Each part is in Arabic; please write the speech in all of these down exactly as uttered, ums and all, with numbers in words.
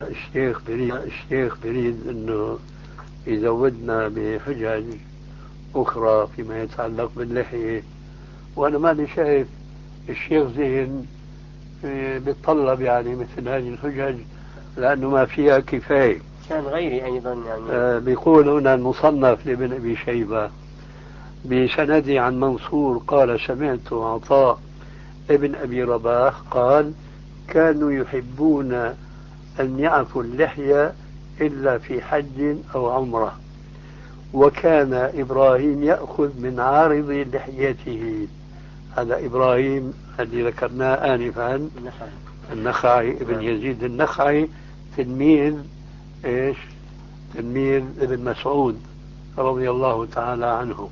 الشيخ بريد الشيخ بريد أنه يزودنا بحجج أخرى فيما يتعلق باللحية، وأنا ماني شايف الشيخ ذهن بيتطلب يعني مثل هذه الحجج لأنه ما فيها كفاية. كان غيري أيضا يعني آه بيقول هنا المصنف لابن أبي شيبة بسندي عن منصور قال سمعت عطاء ابن أبي رباح قال كانوا يحبون أن يعفوا اللحية إلا في حج أو عمرة، وكان إبراهيم يأخذ من عارض لحيته. هذا إبراهيم الذي ذكرناه آنفا النخعي ابن يزيد النخعي تلميذ إيش تلميذ ابن مسعود رضي الله تعالى عنه.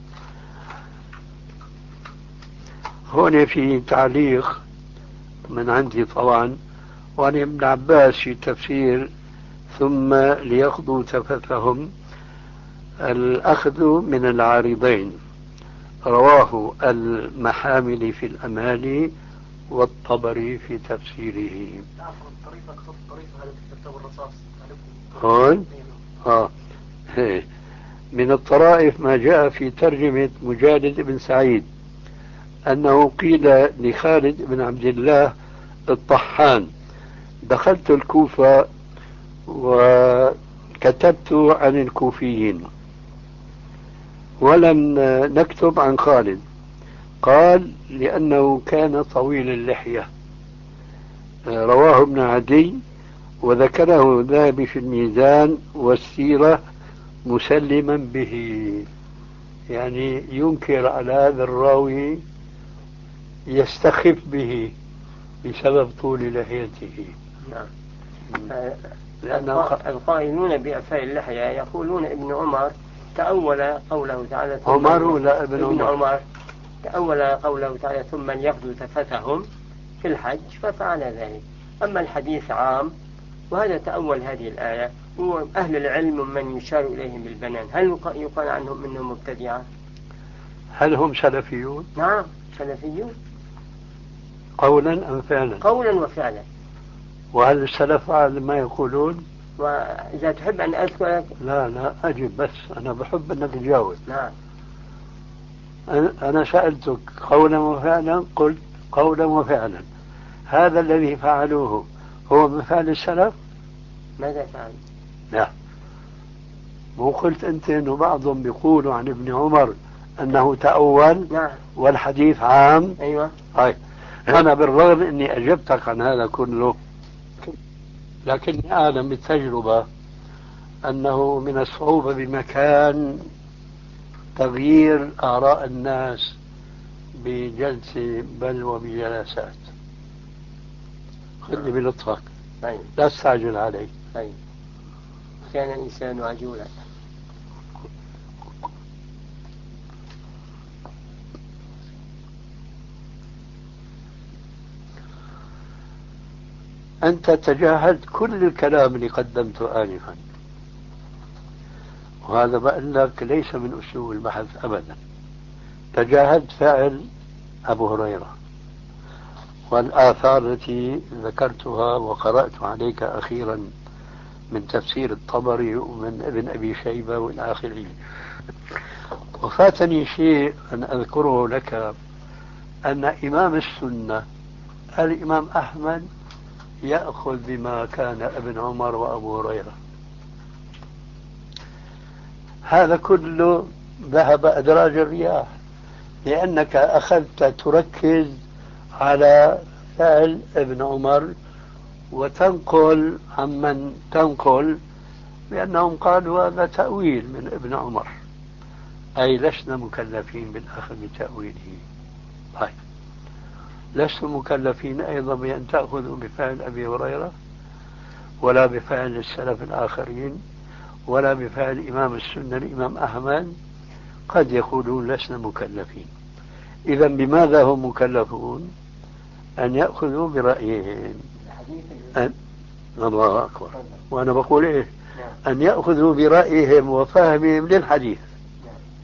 هون في تعليق من عندي طبعا، وعن ابن عباس في تفسير ثم ليقضوا تفثهم الأخذ من العارضين، رواه المحامل في الأمالي والطبري في تفسيره. هون آه. من الطرائف ما جاء في ترجمة مجالد بن سعيد أنه قيل لخالد بن عبد الله الطحان دخلت الكوفة وكتبت عن الكوفيين ولم نكتب عن خالد، قال لأنه كان طويل اللحية. رواه ابن عدي وذكره الذهبي في الميزان والسيرة مسلما به، يعني ينكر على هذا الراوي يستخف به بسبب طول لحيته. نعم. لأن القائلون بإعفاء اللحية يقولون ابن عمر تأول قوله تعالى عمر ولا ابن, ابن عمر, عمر تأول قوله تعالى ثم ليقضوا تفثهم في الحج ففعل ذلك. أما الحديث عام وهذا تأول هذه الآية. وأهل العلم من يشار إليهم بالبنان هل يقال عنهم أنهم مبتدعة؟ هل هم سلفيون؟ نعم سلفيون قولا أم فعلا؟ قولا وفعلا. وهل السلف على ما يقولون؟ وإذا تحب أن أذكر. لا لا أجب، بس أنا بحب أنك تجاوب. نعم. أنا سألتك قولا وفعلا قلت قولا وفعلا، هذا الذي فعلوه هو من فعل السلف؟ ماذا فعل؟ لا، مو قلت أنت أنه بعضهم بيقولوا عن ابن عمر أنه تأول؟ نعم. والحديث عام. أيوة. هاي. أنا بالرغم أني أجبتك عن هذا كله لكني أعلم بالتجربة أنه من الصعوبة بمكان تغيير آراء الناس بجلسة بل وبجلسات. خذني بلطفك. طيب. لا تستعجل علي. طيب. كان الإنسان عجولا. أنت تجاهلت كل الكلام اللي قدمته آنفا، وهذا بقول لك ليس من أسلوب البحث أبدا. تجاهلت فعل أبو هريرة والآثار التي ذكرتها وقرأت عليك أخيرا من تفسير الطبري ومن ابن أبي شيبة والآخرين. وفاتني شيء أن أذكره لك، أن إمام السنة الإمام أحمد يأخذ بما كان ابن عمر وأبو هريرة. هذا كله ذهب أدراج الرياح، لأنك أخذت تركز على فعل ابن عمر وتنقل عمن تنقل بأنهم قالوا هذا تأويل من ابن عمر، أي لسنا مكلفين بالأخذ بتأويله. طيب، لستم مكلفين أيضا بأن تأخذوا بفعل أبي هريرة ولا بفعل السلف الآخرين ولا بفعل إمام السنة الإمام أحمد. قد يقولون لسنا مكلفين. إذا بماذا هم مكلفون؟ أن يأخذوا برأيهم. أن... الله أكبر. وأنا بقول إيه؟ أن يأخذوا برأيهم وفهمهم للحديث.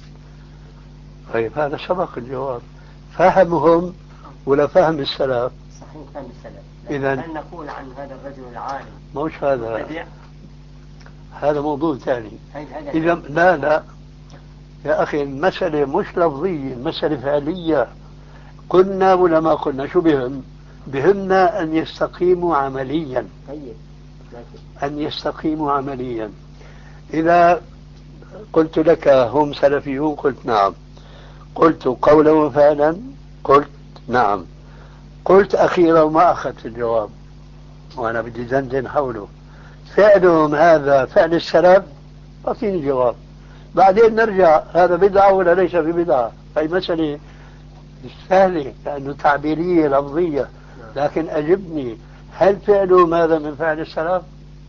طيب، هذا سبق الجواب. فهمهم ولا فهم السلف؟ الصحيح كان بالسلف. إذا هل نقول عن هذا الرجل العالم مش هذا مبتدع؟ هذا موضوع ثاني. هذا إذا لا لا يا أخي المسألة مش لفظية، المسألة فعلية. قلنا ولا ما قلنا شو بهم؟ بهمنا أن يستقيموا عمليا. طيب. أن يستقيموا عمليا. إذا قلت لك هم سلفيون قلت نعم، قلت قولا وفعلا قلت نعم، قلت أخيرا وما أخذت الجواب وأنا بدي زنزن حوله، فعلهم هذا فعل السلف؟ أعطيني جواب، بعدين نرجع هذا بدعة ولا ليس ببدعة. هي مسألة سهلة لأنه تعبيرية لفظية، لكن أجبني، هل فعلهم هذا من فعل السلف؟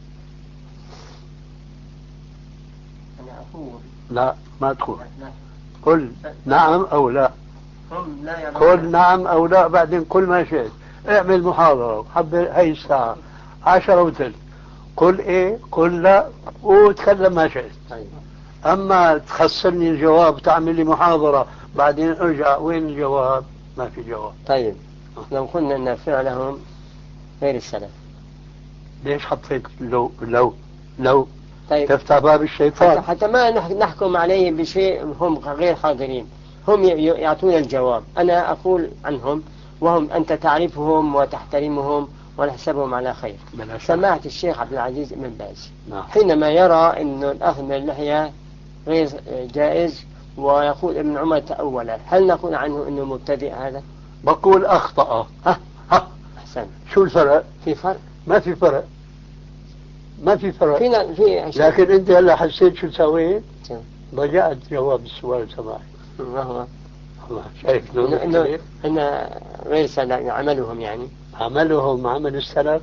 أنا أقول لا ما تقول، قل نعم أو لا، هم لا قل نعم أو لا، بعدين كل ما شئت، اعمل محاضرة حبة هاي الساعة عشرة وثلث، قل إيه قل لا وتكلم ما شئت. أما تخسرني الجواب تعمل لي محاضرة بعدين ارجع وين الجواب؟ ما في جواب. طيب لو قلنا أن فعلهم غير السلف، ليش حطيت لو لو لو طيب تفتح باب الشيطان؟ حتى, حتى ما نحكم عليهم بشيء هم غير حاضرين، هم يعطون الجواب. أنا أقول عنهم وهم أنت تعرفهم وتحترمهم ونحسبهم على خير. سمعت الشيخ عبد العزيز بن باز نعم. حينما يرى أن الأخذ من اللحية غير جائز ويقول ابن عمر تأولا، هل نقول عنه أنه مبتدئ هذا؟ بقول أخطأ. ها ها أحسن. شو الفرق؟ في فرق؟ ما في فرق، ما في فرق. فينا في لكن أنت هلا حسيت شو سويت؟ ضيعت جواب السؤال تبعي. ما هو؟ الله شايف إنه إنه إن غير سلف عملهم، يعني عملهم عمل السلف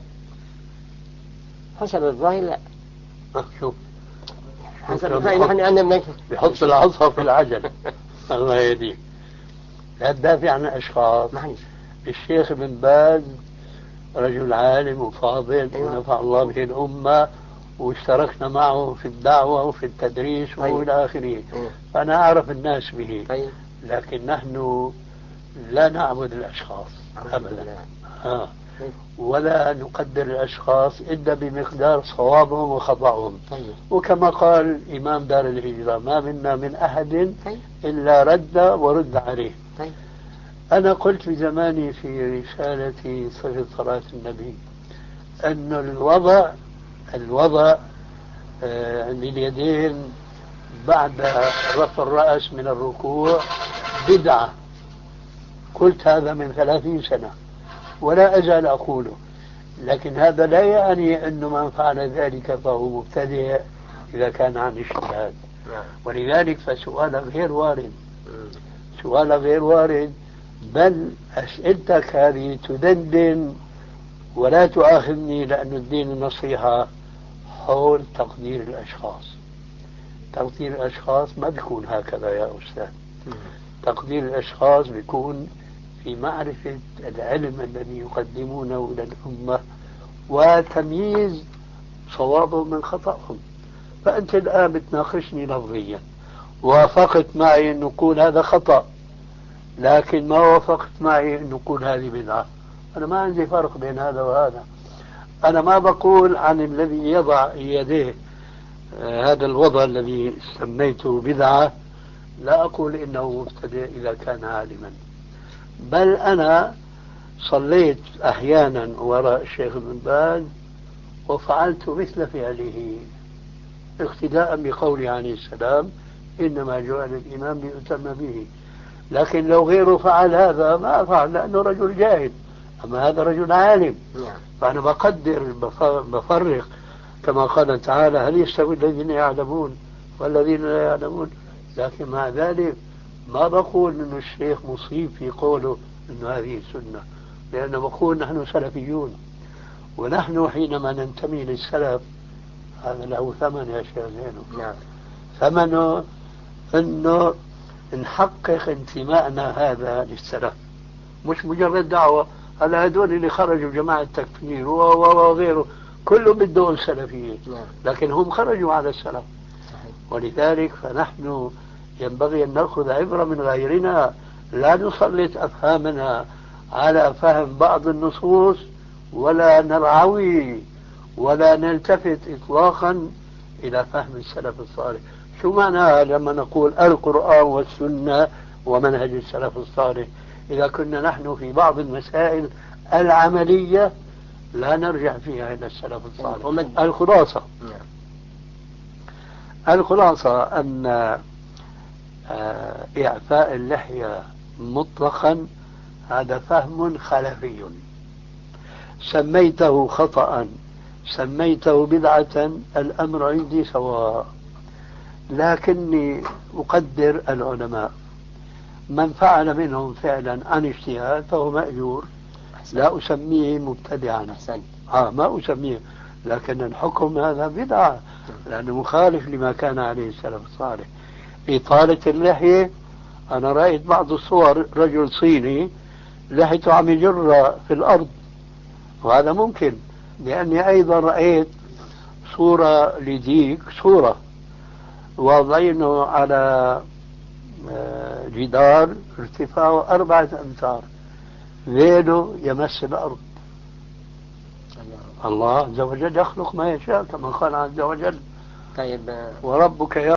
حسب الظاهر. لا شوف حسب الظاهر نحن أنا بحط العصا في العجل. الله يهديك. لا تدافع عن أشخاص. الشيخ ابن باز رجل عالم وفاضل ونفع الله به الأمة واشتركنا معه في الدعوة وفي التدريس وإلى آخره، فأنا أعرف الناس به. لكن نحن لا نعبد الأشخاص أبدا، آه. ولا نقدر الأشخاص إلا بمقدار صوابهم وخطأهم. وكما قال إمام دار الهجرة ما منا من أحد إلا رد ورد عليه. أنا قلت في زماني في رسالتي صفة صلاة النبي أن الوضع الوضع آه لليدين بعد رفع الرأس من الركوع بدعة. قلت هذا من ثلاثين سنة ولا أزال أقوله، لكن هذا لا يعني أنه من فعل ذلك فهو مبتدئ إذا كان عن اجتهاد. ولذلك فسؤالك غير وارد، سؤالك غير وارد، بل أسئلتك هذه تدندن ولا تؤاخذني لأن الدين النصيحة حول تقدير الأشخاص. تقدير الأشخاص ما بيكون هكذا يا أستاذ. تقدير الأشخاص بيكون في معرفة العلم الذي يقدمونه للأمة وتمييز صوابهم من خطأهم. فأنت الآن بتناقشني لفظيا، وافقت معي أن نقول هذا خطأ، لكن ما وافقت معي أن نقول هذه بدعة. أنا ما عندي فرق بين هذا وهذا. أنا ما بقول عن الذي يضع يديه آه هذا الوضع الذي سميته بدعة، لا أقول إنه مبتدئ إذا كان عالما، بل أنا صليت أحيانا وراء الشيخ ابن باز وفعلت مثل فعله اقتداء بقوله عليه السلام إنما جعل الإمام ليؤتم به. لكن لو غيره فعل هذا ما أفعل لأنه رجل جاهل، أما هذا رجل عالم. فأنا بقدر بفرق كما قال تعالى هل يستوي الذين يعلمون والذين لا يعلمون. لكن مع ذلك ما بقول أن الشيخ مصيب في قوله أن هذه سنة، لأنه بقول نحن سلفيون، ونحن حينما ننتمي للسلف هذا له ثمن يا شيخ زينو. نعم. ثمنه أنه نحقق انتمائنا هذا للسلف، مش مجرد دعوة. هلا هدول اللي خرجوا جماعة التكفير وغيره كله بدهم السلفيين، لكن هم خرجوا على السلف. ولذلك فنحن ينبغي أن نأخذ عبرة من غيرنا، لا نسلط أفهامنا على فهم بعض النصوص ولا نرعوي ولا نلتفت إطلاقا إلى فهم السلف الصالح. شو معناها لما نقول القرآن والسنة ومنهج السلف الصالح؟ إذا كنا نحن في بعض المسائل العملية لا نرجع فيها إلى السلف الصالح. الخلاصة الخلاصة أن إعفاء اللحية مطلقا هذا فهم خلفي، سميته خطأ سميته بدعة، الأمر عندي سواء، لكني أقدر العلماء من فعل منهم فعلا عن اجتهاد فهو مأجور، لا أسميه مبتدعا. آه ما أسميه، لكن الحكم هذا بدعة لأنه مخالف لما كان عليه السلف الصالح. إطالة اللحية، أنا رأيت بعض الصور رجل صيني لحيته عم يجر في الأرض، وهذا ممكن، لأني أيضا رأيت صورة لديك، صورة واضعينه على جدار ارتفاعه أربعة أمتار، ذيله يمس الأرض. الله عز وجل يخلق ما يشاء كما قال عز وجل. طيب، وربك